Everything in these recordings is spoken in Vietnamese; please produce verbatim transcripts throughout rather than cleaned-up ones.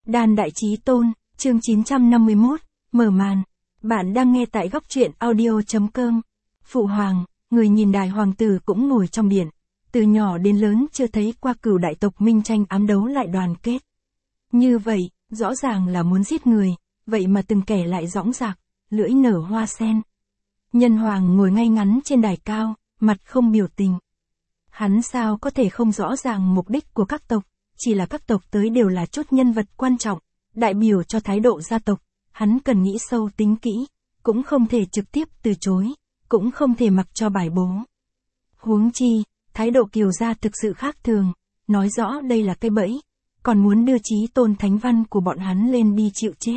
Đan Đại Chí Tôn, chương chín trăm năm mươi mốt, mở màn. Bạn đang nghe tại góc truyện audio.com. Phụ hoàng, người nhìn đài hoàng tử cũng ngồi trong điện. Từ nhỏ đến lớn chưa thấy qua cửu đại tộc minh tranh ám đấu lại đoàn kết. Như vậy, rõ ràng là muốn giết người, vậy mà từng kẻ lại dõng dạc, lưỡi nở hoa sen. Nhân hoàng ngồi ngay ngắn trên đài cao, mặt không biểu tình. Hắn sao có thể không rõ ràng mục đích của các tộc, chỉ là các tộc tới đều là chốt nhân vật quan trọng, đại biểu cho thái độ gia tộc, hắn cần nghĩ sâu tính kỹ, cũng không thể trực tiếp từ chối, cũng không thể mặc cho bài bố. Huống chi, thái độ Kiều gia thực sự khác thường, nói rõ đây là cái bẫy, còn muốn đưa Chí Tôn thánh văn của bọn hắn lên đi chịu chết.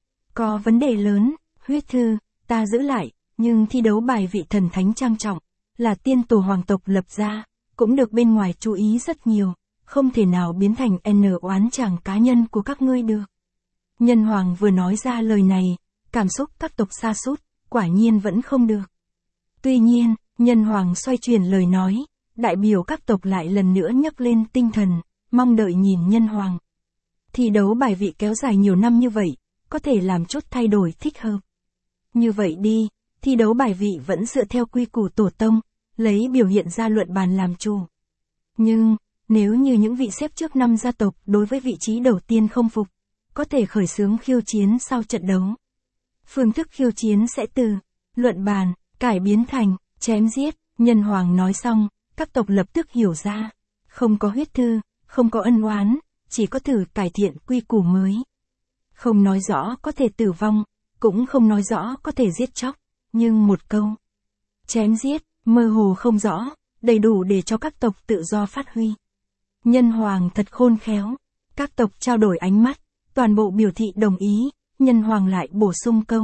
Có vấn đề lớn, huyết thư, ta giữ lại, nhưng thi đấu bài vị thần thánh trang trọng, là tiên tổ hoàng tộc lập ra, cũng được bên ngoài chú ý rất nhiều, không thể nào biến thành N oán chàng cá nhân của các ngươi được. Nhân hoàng vừa nói ra lời này, cảm xúc các tộc sa sút, quả nhiên vẫn không được. Tuy nhiên, nhân hoàng xoay chuyển lời nói, đại biểu các tộc lại lần nữa nhấc lên tinh thần, mong đợi nhìn nhân hoàng. Thi đấu bài vị kéo dài nhiều năm như vậy, có thể làm chút thay đổi thích hợp. Như vậy đi, thi đấu bài vị vẫn dựa theo quy củ tổ tông, lấy biểu hiện ra luận bàn làm chủ. Nhưng, nếu như những vị xếp trước năm gia tộc đối với vị trí đầu tiên không phục, có thể khởi xướng khiêu chiến sau trận đấu. Phương thức khiêu chiến sẽ từ luận bàn, cải biến thành chém giết. Nhân hoàng nói xong, các tộc lập tức hiểu ra, không có huyết thư, không có ân oán, chỉ có thử cải thiện quy củ mới. Không nói rõ có thể tử vong, cũng không nói rõ có thể giết chóc, nhưng một câu chém giết, mơ hồ không rõ, đầy đủ để cho các tộc tự do phát huy. Nhân hoàng thật khôn khéo, các tộc trao đổi ánh mắt, toàn bộ biểu thị đồng ý, nhân hoàng lại bổ sung câu.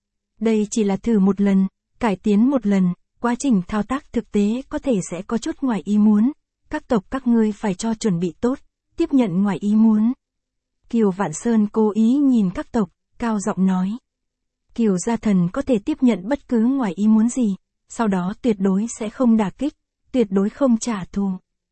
Đây chỉ là thử một lần, cải tiến một lần, quá trình thao tác thực tế có thể sẽ có chút ngoài ý muốn, các tộc các ngươi phải cho chuẩn bị tốt, tiếp nhận ngoài ý muốn. Kiều Vạn Sơn cố ý nhìn các tộc, cao giọng nói. Kiều gia thần có thể tiếp nhận bất cứ ngoài ý muốn gì, sau đó tuyệt đối sẽ không đả kích, tuyệt đối không trả thù.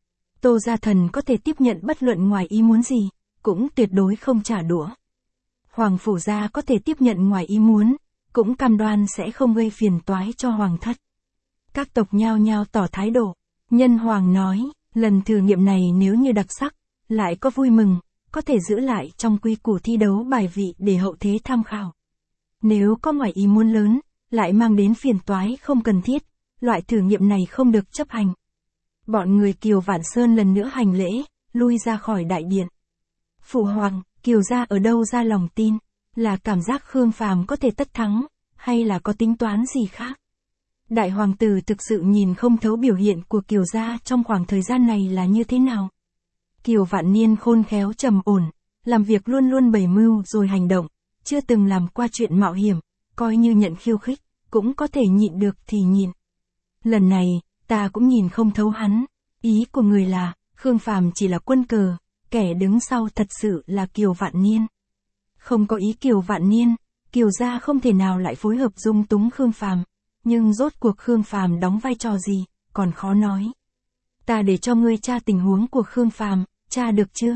Tô gia thần có thể tiếp nhận bất luận ngoài ý muốn gì, cũng tuyệt đối không trả đũa. Hoàng phủ gia có thể tiếp nhận ngoài ý muốn, cũng cam đoan sẽ không gây phiền toái cho hoàng thất. Các tộc nhao nhao tỏ thái độ. Nhân hoàng nói, lần thử nghiệm này nếu như đặc sắc, lại có vui mừng, có thể giữ lại trong quy củ thi đấu bài vị để hậu thế tham khảo. Nếu có ngoài ý muốn lớn, lại mang đến phiền toái không cần thiết, loại thử nghiệm này không được chấp hành. Bọn người Kiều Vạn Sơn lần nữa hành lễ, lui ra khỏi đại điện. Phụ hoàng, Kiều gia ở đâu ra lòng tin, là cảm giác Khương Phàm có thể tất thắng, hay là có tính toán gì khác? Đại hoàng tử thực sự nhìn không thấu biểu hiện của Kiều gia trong khoảng thời gian này là như thế nào. Kiều Vạn Niên khôn khéo trầm ổn, làm việc luôn luôn bày mưu rồi hành động, chưa từng làm qua chuyện mạo hiểm, coi như nhận khiêu khích, cũng có thể nhịn được thì nhịn. Lần này, ta cũng nhìn không thấu hắn, ý của người là, Khương Phàm chỉ là quân cờ, kẻ đứng sau thật sự là Kiều Vạn Niên. Không có ý Kiều Vạn Niên, Kiều gia không thể nào lại phối hợp dung túng Khương Phàm, nhưng rốt cuộc Khương Phàm đóng vai trò gì, còn khó nói. Ta để cho ngươi tra tình huống của Khương Phàm, tra được chưa?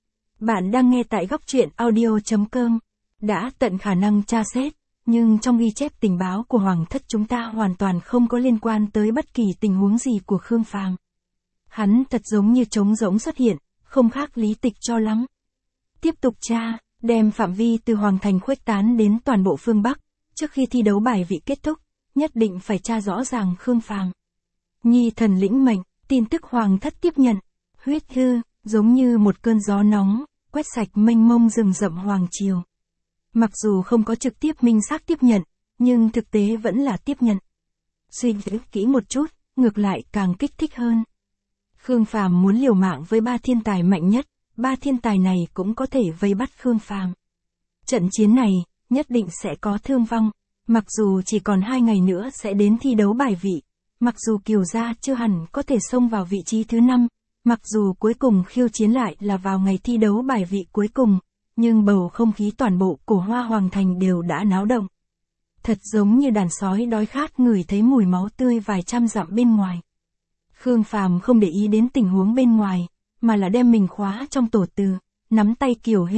Bạn đang nghe tại góc truyện audio.com, đã tận khả năng tra xét, nhưng trong ghi chép tình báo của hoàng thất chúng ta hoàn toàn không có liên quan tới bất kỳ tình huống gì của Khương Phàm. Hắn thật giống như trống rỗng xuất hiện, không khác lý tịch cho lắm. Tiếp tục tra, đem phạm vi từ hoàng thành khuếch tán đến toàn bộ phương Bắc, trước khi thi đấu bài vị kết thúc, nhất định phải tra rõ ràng Khương Phàm. Nhi thần lĩnh mệnh, tin tức hoàng thất tiếp nhận, huyết thư, giống như một cơn gió nóng, quét sạch mênh mông rừng rậm hoàng triều. Mặc dù không có trực tiếp minh xác tiếp nhận, nhưng thực tế vẫn là tiếp nhận. Suy nghĩ kỹ một chút, ngược lại càng kích thích hơn. Khương Phàm muốn liều mạng với ba thiên tài mạnh nhất, ba thiên tài này cũng có thể vây bắt Khương Phàm. Trận chiến này, nhất định sẽ có thương vong, mặc dù chỉ còn hai ngày nữa sẽ đến thi đấu bài vị, mặc dù Kiều gia chưa hẳn có thể xông vào vị trí thứ năm, mặc dù cuối cùng khiêu chiến lại là vào ngày thi đấu bài vị cuối cùng, nhưng bầu không khí toàn bộ cổ Hoa Hoàng Thành đều đã náo động. Thật giống như đàn sói đói khát ngửi thấy mùi máu tươi vài trăm dặm bên ngoài. Khương Phàm không để ý đến tình huống bên ngoài, mà là đem mình khóa trong tổ từ, nắm tay Kiều Hinh,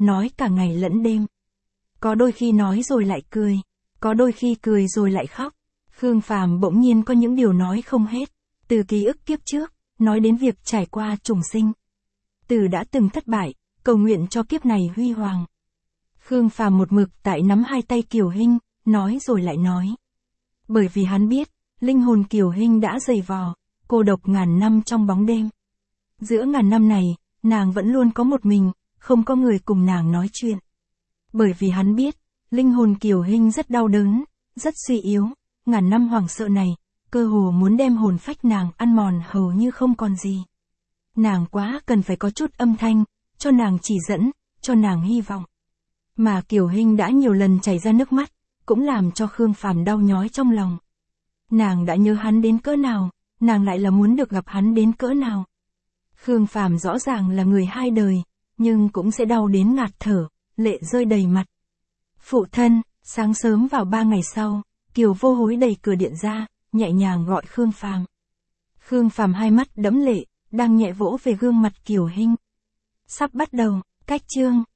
nói cả ngày lẫn đêm. Có đôi khi nói rồi lại cười, có đôi khi cười rồi lại khóc. Khương Phàm bỗng nhiên có những điều nói không hết, từ ký ức kiếp trước, nói đến việc trải qua trùng sinh. Từ đã từng thất bại, cầu nguyện cho kiếp này huy hoàng. Khương Phàm một mực tại nắm hai tay Kiều Hinh, nói rồi lại nói. Bởi vì hắn biết, linh hồn Kiều Hinh đã dày vò, cô độc ngàn năm trong bóng đêm. Giữa ngàn năm này, nàng vẫn luôn có một mình, không có người cùng nàng nói chuyện. Bởi vì hắn biết, linh hồn Kiều Hinh rất đau đớn, rất suy yếu, ngàn năm hoảng sợ này, cơ hồ muốn đem hồn phách nàng ăn mòn hầu như không còn gì. Nàng quá cần phải có chút âm thanh, cho nàng chỉ dẫn, cho nàng hy vọng. Mà Kiều Hinh đã nhiều lần chảy ra nước mắt, cũng làm cho Khương Phàm đau nhói trong lòng. Nàng đã nhớ hắn đến cỡ nào, nàng lại là muốn được gặp hắn đến cỡ nào. Khương Phàm rõ ràng là người hai đời, nhưng cũng sẽ đau đến ngạt thở, lệ rơi đầy mặt. Phụ thân, sáng sớm vào ba ngày sau, Kiều Vô Hối đẩy cửa điện ra, nhẹ nhàng gọi Khương Phàm. Khương Phàm hai mắt đẫm lệ, đang nhẹ vỗ về gương mặt Kiều Hinh. Sắp bắt đầu, cách chương.